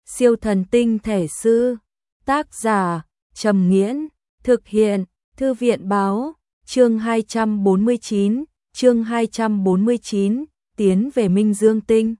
Siêu thần tinh thể sư. Tác giả Trầm Nghiễn. Thực hiện Thư viện báo. Chương 249, tiến về Minh Dương tinh.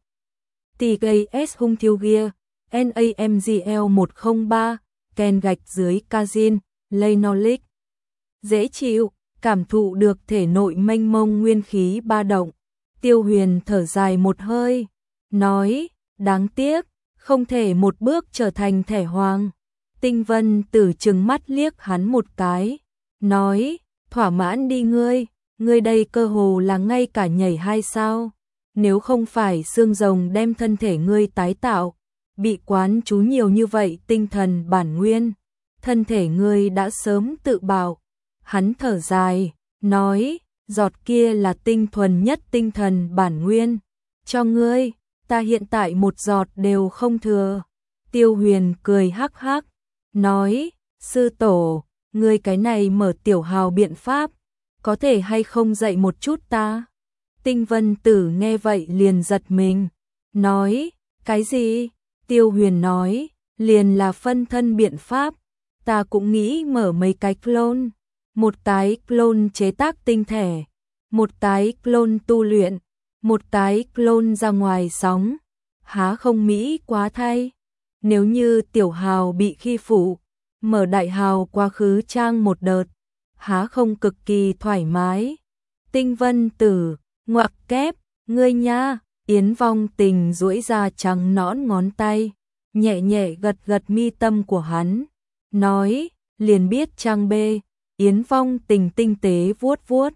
TGS hung thiêu gear, NAMGL 103, Ken gạch dưới Kazin, Leinolic. Dễ chịu, cảm thụ được thể nội mênh mông nguyên khí ba động. Tiêu Huyền thở dài một hơi, nói, đáng tiếc, không thể một bước trở thành Thể Hoàng. Tinh Vân Tử trừng mắt liếc hắn một cái, nói, thỏa mãn đi ngươi đây cơ hồ là ngay cả nhảy 2 sao. Nếu không phải xương rồng đem thân thể ngươi tái tạo, bị quán chú nhiều như vậy tinh thần bản nguyên, thân thể ngươi đã sớm tự bào. Hắn thở dài, nói, giọt kia là tinh thuần nhất tinh thần bản nguyên, cho ngươi, ta hiện tại một giọt đều không thừa. Tiêu Huyền cười hắc hắc, nói, sư tổ, ngươi cái này mở tiểu hào biện pháp, có thể hay không dạy một chút ta? Tinh Vân Tử nghe vậy liền giật mình, nói, cái gì? Tiêu Huyền nói, liền là phân thân biện pháp, ta cũng nghĩ mở mấy cái clone, một cái clone chế tác tinh thể, một cái clone tu luyện, một cái clone ra ngoài sóng, há không mỹ quá thay? Nếu như tiểu hào bị khi phụ, mở đại hào quá khứ trang một đợt, há không cực kỳ thoải mái? Tinh Vân Tử, ngoặc kép, ngươi nha. Yến Vong Tình duỗi ra trắng nõn ngón tay, nhẹ nhẹ gật gật mi tâm của hắn, nói, liền biết trang bê. Yến Vong Tình tinh tế vuốt vuốt,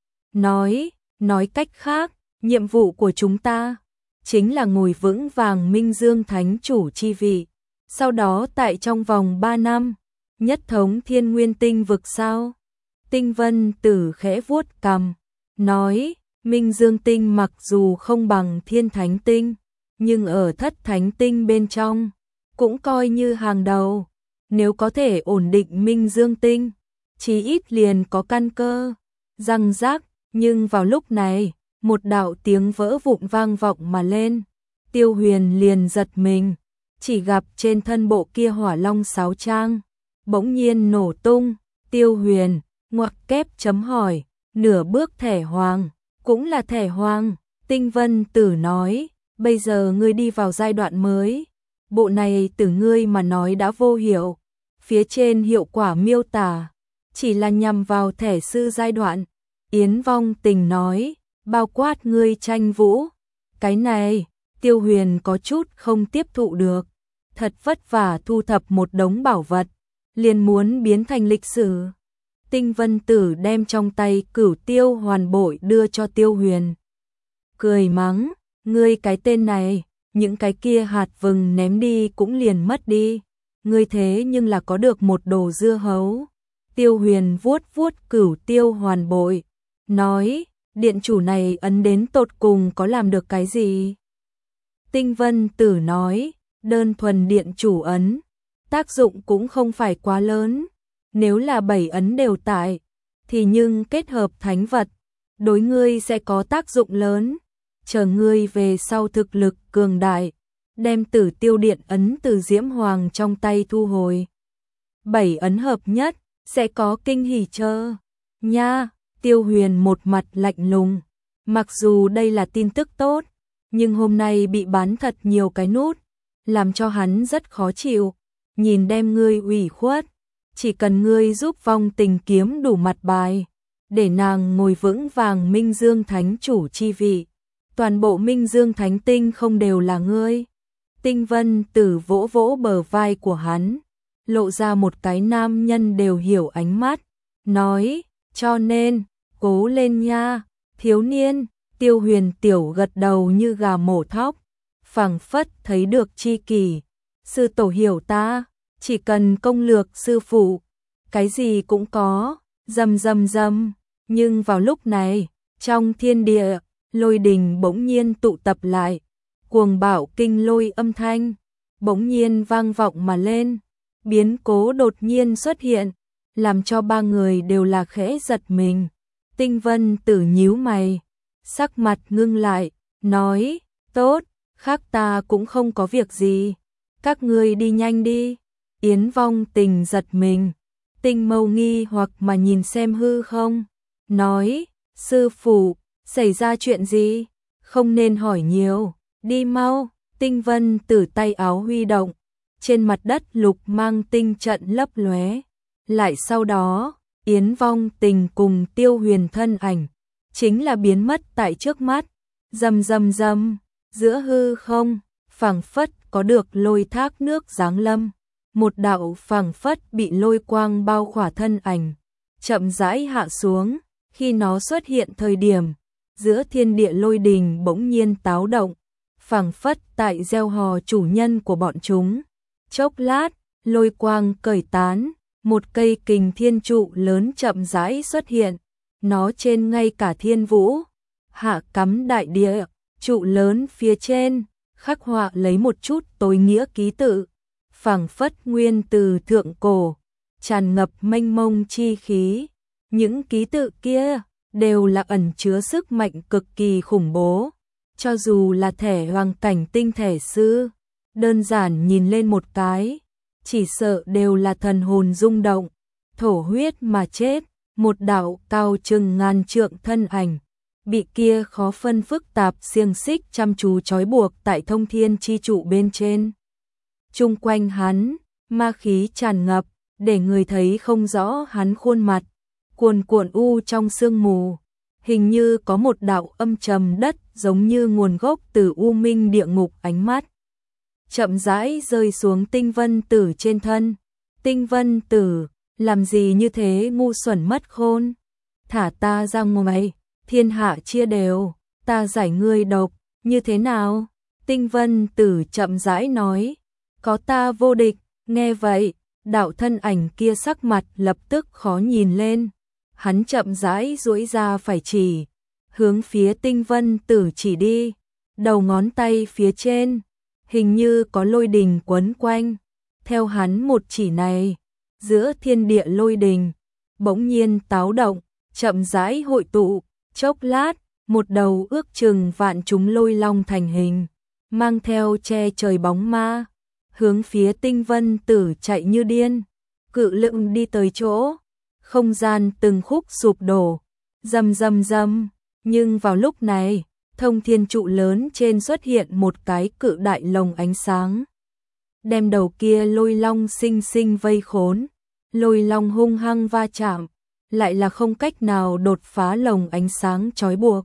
nói cách khác, nhiệm vụ của chúng ta chính là ngồi vững vàng Minh Dương Thánh Chủ chi vị, sau đó tại trong vòng 3 năm, nhất thống Thiên Nguyên Tinh vực sao? Tinh Vân Tử khẽ vuốt cằm, nói, Minh Dương Tinh mặc dù không bằng Thiên Thánh Tinh, nhưng ở Thất Thánh Tinh bên trong, cũng coi như hàng đầu. Nếu có thể ổn định Minh Dương Tinh, chí ít liền có căn cơ. Răng rác, nhưng vào lúc này, một đạo tiếng vỡ vụn vang vọng mà lên. Tiêu Huyền liền giật mình, chỉ gặp trên thân bộ kia hỏa long sáo trang, bỗng nhiên nổ tung. Tiêu Huyền, ngoặc kép chấm hỏi, nửa bước Thể Hoàng, cũng là Thể Hoàng. Tinh Vân Tử nói, bây giờ ngươi đi vào giai đoạn mới, bộ này từ ngươi mà nói đã vô hiệu, phía trên hiệu quả miêu tả chỉ là nhằm vào thể sư giai đoạn. Yến Vong Tình nói, bao quát ngươi tranh vũ. Cái này, Tiêu Huyền có chút không tiếp thụ được, thật vất vả thu thập một đống bảo vật, liền muốn biến thành lịch sử. Tinh Vân Tử đem trong tay Cửu Tiêu Hoàn Bội đưa cho Tiêu Huyền, cười mắng, ngươi cái tên này, những cái kia hạt vừng ném đi cũng liền mất đi, ngươi thế nhưng là có được một đồ dưa hấu. Tiêu Huyền vuốt vuốt Cửu Tiêu Hoàn Bội, nói, điện chủ này ấn đến tột cùng có làm được cái gì? Tinh Vân Tử nói, đơn thuần điện chủ ấn, tác dụng cũng không phải quá lớn, nếu là 7 ấn đều tại, thì nhưng kết hợp thánh vật, đối ngươi sẽ có tác dụng lớn. Chờ ngươi về sau thực lực cường đại, đem Tử Tiêu Điện ấn từ Diễm Hoàng trong tay thu hồi, 7 ấn hợp nhất, sẽ có kinh hỉ chờ nha. Tiêu Huyền một mặt lạnh lùng, mặc dù đây là tin tức tốt, nhưng hôm nay bị bán thật nhiều cái nút, làm cho hắn rất khó chịu. Nhìn đem ngươi ủy khuất, chỉ cần ngươi giúp Vong Tình kiếm đủ mặt bài, để nàng ngồi vững vàng Minh Dương Thánh Chủ chi vị, toàn bộ Minh Dương Thánh Tinh không đều là ngươi. Tinh Vân Tử vỗ vỗ bờ vai của hắn, lộ ra một cái nam nhân đều hiểu ánh mắt, nói, cho nên, cố lên nha, thiếu niên. Tiêu Huyền tiểu gật đầu như gà mổ thóc, phảng phất thấy được chi kỷ. Sư tổ hiểu ta, chỉ cần công lược sư phụ, cái gì cũng có. Rầm rầm rầm, nhưng vào lúc này, trong thiên địa, lôi đình bỗng nhiên tụ tập lại, cuồng bạo kinh lôi âm thanh bỗng nhiên vang vọng mà lên. Biến cố đột nhiên xuất hiện, làm cho ba người đều là khẽ giật mình. Tinh Vân Tử nhíu mày, sắc mặt ngưng lại, nói, tốt, khác ta cũng không có việc gì, các ngươi đi nhanh đi. Yến Vong Tình giật mình, Tinh Mâu nghi hoặc mà nhìn xem hư không, nói, sư phụ, xảy ra chuyện gì? Không nên hỏi nhiều, đi mau. Tinh Vân Tử tay áo huy động, trên mặt đất lục mang tinh trận lấp lóe. Lại sau đó, Yến Vong Tình cùng Tiêu Huyền thân ảnh chính là biến mất tại trước mắt. Rầm rầm rầm, giữa hư không, phảng phất có được lôi thác nước giáng lâm. Một đạo phảng phất bị lôi quang bao khỏa thân ảnh, chậm rãi hạ xuống. Khi nó xuất hiện thời điểm, giữa thiên địa lôi đình bỗng nhiên táo động, phảng phất tại gieo hò chủ nhân của bọn chúng. Chốc lát, lôi quang cởi tán, một cây kình thiên trụ lớn chậm rãi xuất hiện. Nó trên ngay cả thiên vũ, hạ cắm đại địa, trụ lớn phía trên, khắc họa lấy một chút tối nghĩa ký tự. Phảng phất nguyên từ thượng cổ, tràn ngập mênh mông chi khí. Những ký tự kia đều là ẩn chứa sức mạnh cực kỳ khủng bố. Cho dù là thẻ hoàng cảnh tinh thể sư, đơn giản nhìn lên một cái, chỉ sợ đều là thần hồn rung động, thổ huyết mà chết. Một đạo cao chừng ngàn trượng thân ảnh, bị kia khó phân phức tạp xiềng xích chăm chú trói buộc tại thông thiên chi trụ bên trên. Chung quanh hắn, ma khí tràn ngập, để người thấy không rõ hắn khuôn mặt, cuồn cuộn u trong sương mù. Hình như có một đạo âm trầm đất giống như nguồn gốc từ u minh địa ngục ánh mắt. Chậm rãi rơi xuống Tinh Vân Tử trên thân. Tinh Vân Tử, làm gì như thế ngu xuẩn mất khôn? Thả ta ra ngoài, thiên hạ chia đều, ta giải ngươi độc, như thế nào? Tinh Vân Tử chậm rãi nói, có ta vô địch. Nghe vậy, đạo thân ảnh kia sắc mặt lập tức khó nhìn lên. Hắn chậm rãi duỗi ra phải chỉ, hướng phía Tinh Vân Tử chỉ đi. Đầu ngón tay phía trên, hình như có lôi đình quấn quanh. Theo hắn một chỉ này, giữa thiên địa lôi đình bỗng nhiên táo động, chậm rãi hội tụ. Chốc lát, một đầu ước chừng vạn chúng lôi long thành hình, mang theo che trời bóng ma, hướng phía Tinh Vân Tử chạy như điên. Cự lượng đi tới chỗ, không gian từng khúc sụp đổ, rầm rầm rầm. Nhưng vào lúc này, thông thiên trụ lớn trên xuất hiện một cái cự đại lồng ánh sáng, đem đầu kia lôi long sinh sinh vây khốn. Lôi long hung hăng va chạm, lại là không cách nào đột phá lồng ánh sáng trói buộc.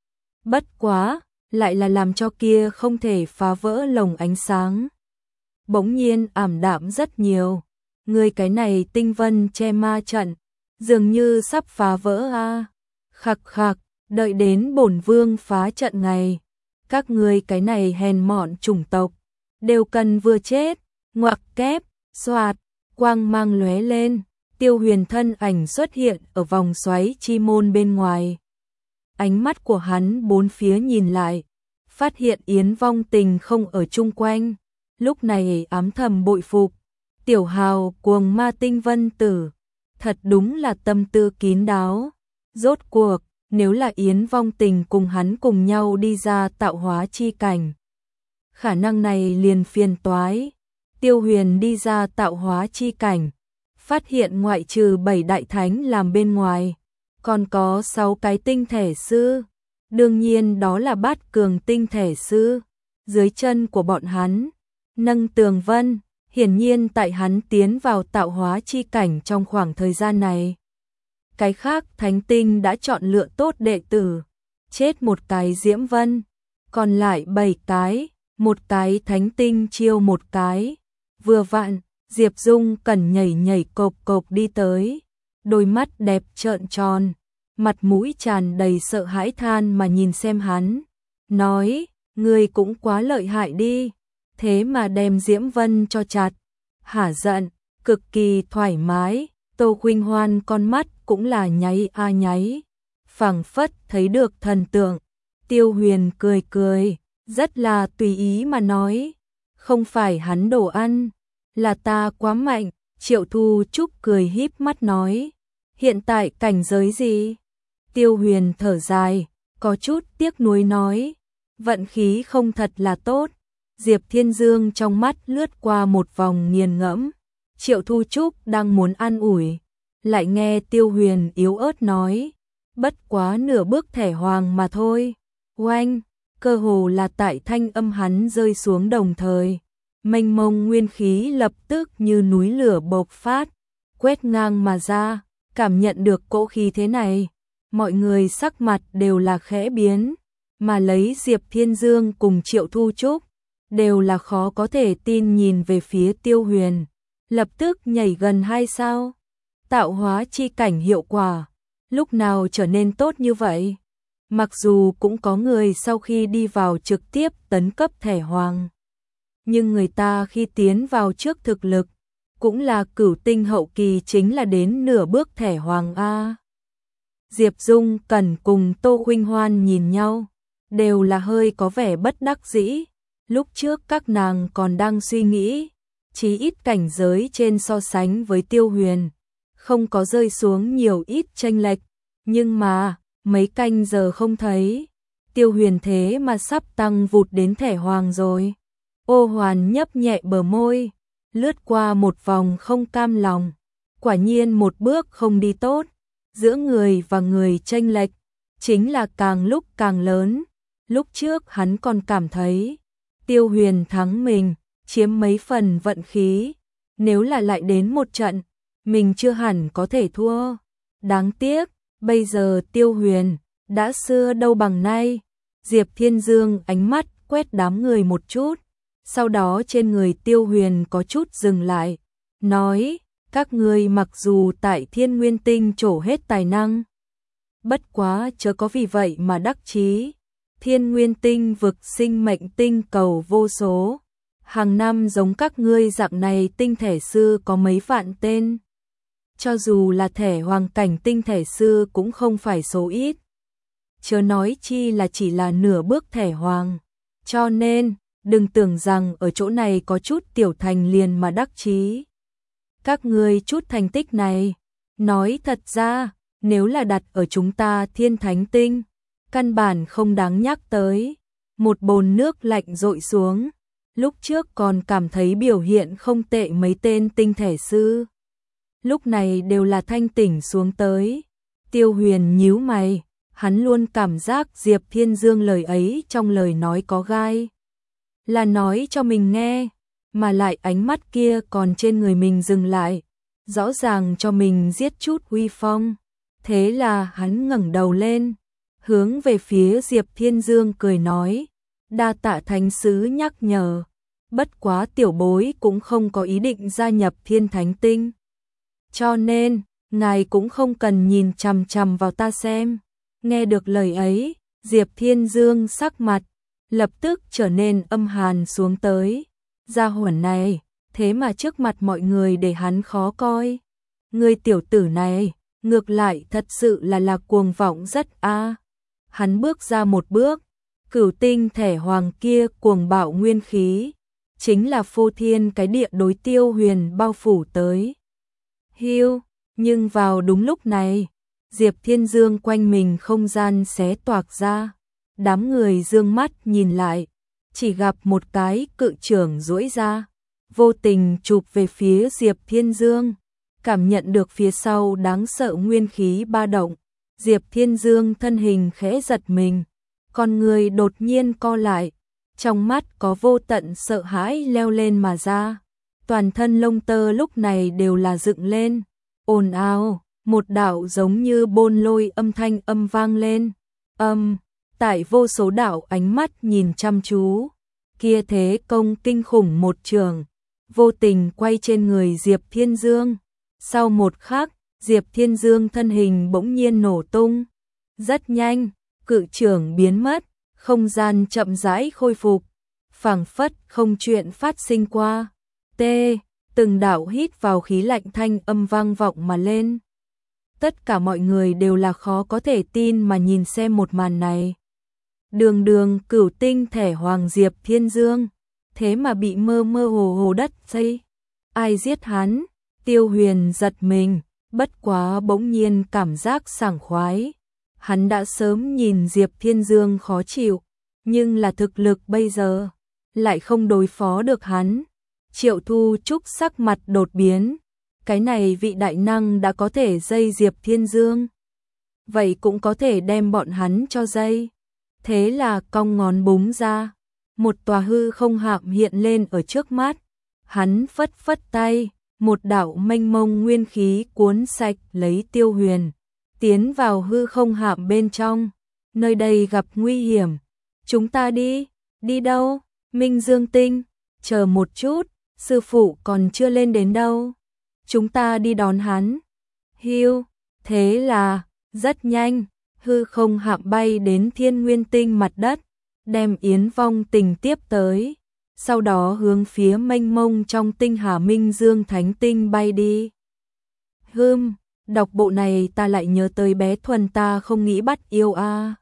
Bất quá, lại là làm cho kia không thể phá vỡ lồng ánh sáng. Bỗng nhiên ảm đạm rất nhiều. Người cái này Tinh Vân che ma trận, dường như sắp phá vỡ a. Khặc khặc, đợi đến bổn vương phá trận ngày, các ngươi cái này hèn mọn chủng tộc, đều cần vừa chết. Ngoặc kép, xoạt, quang mang lóe lên, Tiêu Huyền thân ảnh xuất hiện ở vòng xoáy chi môn bên ngoài. Ánh mắt của hắn bốn phía nhìn lại, phát hiện Yến Vong Tình không ở chung quanh, lúc này ám thầm bội phục. Tiểu hào cuồng ma Tinh Vân Tử, thật đúng là tâm tư kín đáo. Rốt cuộc, nếu là Yến Vong Tình cùng hắn cùng nhau đi ra tạo hóa chi cảnh, khả năng này liền phiền toái. Tiêu Huyền đi ra tạo hóa chi cảnh, phát hiện ngoại trừ 7 đại thánh làm bên ngoài, còn có 6 cái tinh thể sư. Đương nhiên đó là bát cường tinh thể sư. Dưới chân của bọn hắn, nâng tường vân, hiển nhiên tại hắn tiến vào tạo hóa chi cảnh trong khoảng thời gian này. Cái khác thánh tinh đã chọn lựa tốt đệ tử, chết một cái Diễm Vân, còn lại 7 cái, một cái thánh tinh chiêu một cái. Vừa vặn, Diệp Dung cần nhảy nhảy cộp cộp đi tới, đôi mắt đẹp trợn tròn, mặt mũi tràn đầy sợ hãi than mà nhìn xem hắn, nói, ngươi cũng quá lợi hại đi, thế mà đem Diễm Vân cho chặt. Hả giận, cực kỳ thoải mái. Tô Khuynh Hoan con mắt cũng là nháy a nháy, phảng phất thấy được thần tượng. Tiêu Huyền cười cười, rất là tùy ý mà nói, không phải hắn đồ ăn, là ta quá mạnh. Triệu Thu Trúc cười híp mắt nói, hiện tại cảnh giới gì? Tiêu Huyền thở dài, có chút tiếc nuối nói, vận khí không thật là tốt, Diệp Thiên Dương trong mắt lướt qua một vòng nghiền ngẫm. Triệu Thu Trúc đang muốn an ủi, lại nghe Tiêu Huyền yếu ớt nói, bất quá nửa bước thẻ hoàng mà thôi. Oanh, cơ hồ là tại thanh âm hắn rơi xuống đồng thời, mênh mông nguyên khí lập tức như núi lửa bộc phát, quét ngang mà ra. Cảm nhận được cỗ khí thế này, mọi người sắc mặt đều là khẽ biến, mà lấy Diệp Thiên Dương cùng Triệu Thu Trúc, đều là khó có thể tin nhìn về phía Tiêu Huyền, lập tức nhảy gần 2 sao. Tạo hóa chi cảnh hiệu quả, lúc nào trở nên tốt như vậy? Mặc dù cũng có người sau khi đi vào trực tiếp tấn cấp thẻ hoàng, nhưng người ta khi tiến vào trước thực lực, cũng là cửu tinh hậu kỳ, chính là đến nửa bước thẻ hoàng A. Diệp Dung Cẩn cùng Tô Khuynh Hoan nhìn nhau, đều là hơi có vẻ bất đắc dĩ. Lúc trước các nàng còn đang suy nghĩ, chí ít cảnh giới trên so sánh với Tiêu Huyền, không có rơi xuống nhiều ít chênh lệch, nhưng mà, mấy canh giờ không thấy, Tiêu Huyền thế mà sắp tăng vụt đến thẻ hoàng rồi. Ô Hoàn nhấp nhẹ bờ môi, lướt qua một vòng không cam lòng, quả nhiên một bước không đi tốt, giữa người và người chênh lệch chính là càng lúc càng lớn. Lúc trước hắn còn cảm thấy Tiêu Huyền thắng mình, chiếm mấy phần vận khí, nếu là lại đến một trận, mình chưa hẳn có thể thua. Đáng tiếc, bây giờ Tiêu Huyền đã xưa đâu bằng nay. Diệp Thiên Dương ánh mắt quét đám người một chút, sau đó trên người Tiêu Huyền có chút dừng lại, nói, các ngươi mặc dù tại Thiên Nguyên Tinh trổ hết tài năng, bất quá chớ có vì vậy mà đắc chí. Thiên Nguyên Tinh vực sinh mệnh tinh cầu vô số, hàng năm giống các ngươi dạng này tinh thể sư có mấy vạn tên. Cho dù là thẻ hoàng cảnh tinh thể sư cũng không phải số ít, chớ nói chi là chỉ là nửa bước thẻ hoàng. Cho nên, đừng tưởng rằng ở chỗ này có chút tiểu thành liền mà đắc chí. Các ngươi chút thành tích này, nói thật ra, nếu là đặt ở chúng ta Thiên Thánh Tinh, căn bản không đáng nhắc tới. Một bồn nước lạnh dội xuống, lúc trước còn cảm thấy biểu hiện không tệ mấy tên tinh thể sư, lúc này đều là thanh tỉnh xuống tới. Tiêu Huyền nhíu mày, hắn luôn cảm giác Diệp Thiên Dương lời ấy trong lời nói có gai, là nói cho mình nghe, mà lại ánh mắt kia còn trên người mình dừng lại, rõ ràng cho mình giết chút uy phong. Thế là hắn ngẩng đầu lên, hướng về phía Diệp Thiên Dương cười nói, đa tạ thánh sứ nhắc nhở, bất quá tiểu bối cũng không có ý định gia nhập Thiên Thánh Tinh, cho nên ngài cũng không cần nhìn chằm chằm vào ta xem. Nghe được lời ấy, Diệp Thiên Dương sắc mặt lập tức trở nên âm hàn xuống tới. Gia hỏa này, thế mà trước mặt mọi người để hắn khó coi. Người tiểu tử này, ngược lại thật sự là cuồng vọng rất a. Hắn bước ra một bước, cửu tinh thẻ hoàng kia cuồng bạo nguyên khí, chính là phô thiên cái địa đối Tiêu Huyền bao phủ tới. Hiu, nhưng vào đúng lúc này, Diệp Thiên Dương quanh mình không gian xé toạc ra, đám người dương mắt nhìn lại, chỉ gặp một cái cự trưởng duỗi ra, vô tình chụp về phía Diệp Thiên Dương. Cảm nhận được phía sau đáng sợ nguyên khí ba động, Diệp Thiên Dương thân hình khẽ giật mình, con người đột nhiên co lại, trong mắt có vô tận sợ hãi leo lên mà ra, toàn thân lông tơ lúc này đều là dựng lên, ồn ào, một đạo giống như bôn lôi âm thanh vang lên, tại vô số đạo ánh mắt nhìn chăm chú, kia thế công kinh khủng một trường, vô tình quay trên người Diệp Thiên Dương. Sau một khắc, Diệp Thiên Dương thân hình bỗng nhiên nổ tung. Rất nhanh, cự trưởng biến mất, không gian chậm rãi khôi phục, phảng phất không chuyện phát sinh qua. Từng đạo hít vào khí lạnh thanh âm vang vọng mà lên. Tất cả mọi người đều là khó có thể tin mà nhìn xem một màn này. Đường đường cửu tinh thẻ hoàng Diệp Thiên Dương, thế mà bị mơ mơ hồ hồ đất xây. Ai giết hắn? Tiêu Huyền giật mình, bất quá bỗng nhiên cảm giác sảng khoái. Hắn đã sớm nhìn Diệp Thiên Dương khó chịu, nhưng là thực lực bây giờ, lại không đối phó được hắn. Triệu Thu Trúc sắc mặt đột biến, cái này vị đại năng đã có thể dây Diệp Thiên Dương, vậy cũng có thể đem bọn hắn cho dây. Thế là cong ngón búng ra, một tòa hư không hạm hiện lên ở trước mắt, hắn phất phất tay, một đạo mênh mông nguyên khí cuốn sạch lấy Tiêu Huyền, tiến vào hư không hạm bên trong. Nơi đây gặp nguy hiểm, chúng ta đi. Đi đâu? Minh Dương Tinh, chờ một chút, sư phụ còn chưa lên đến đâu. Chúng ta đi đón hắn. Hiu, thế là, rất nhanh, hư không hạm bay đến Thiên Nguyên Tinh mặt đất, đem Yến Vong Tình tiếp tới, sau đó hướng phía mênh mông trong tinh hà Minh Dương Thánh Tinh bay đi. Đọc bộ này ta lại nhớ tới bé Thuần ta không nghĩ bắt yêu a.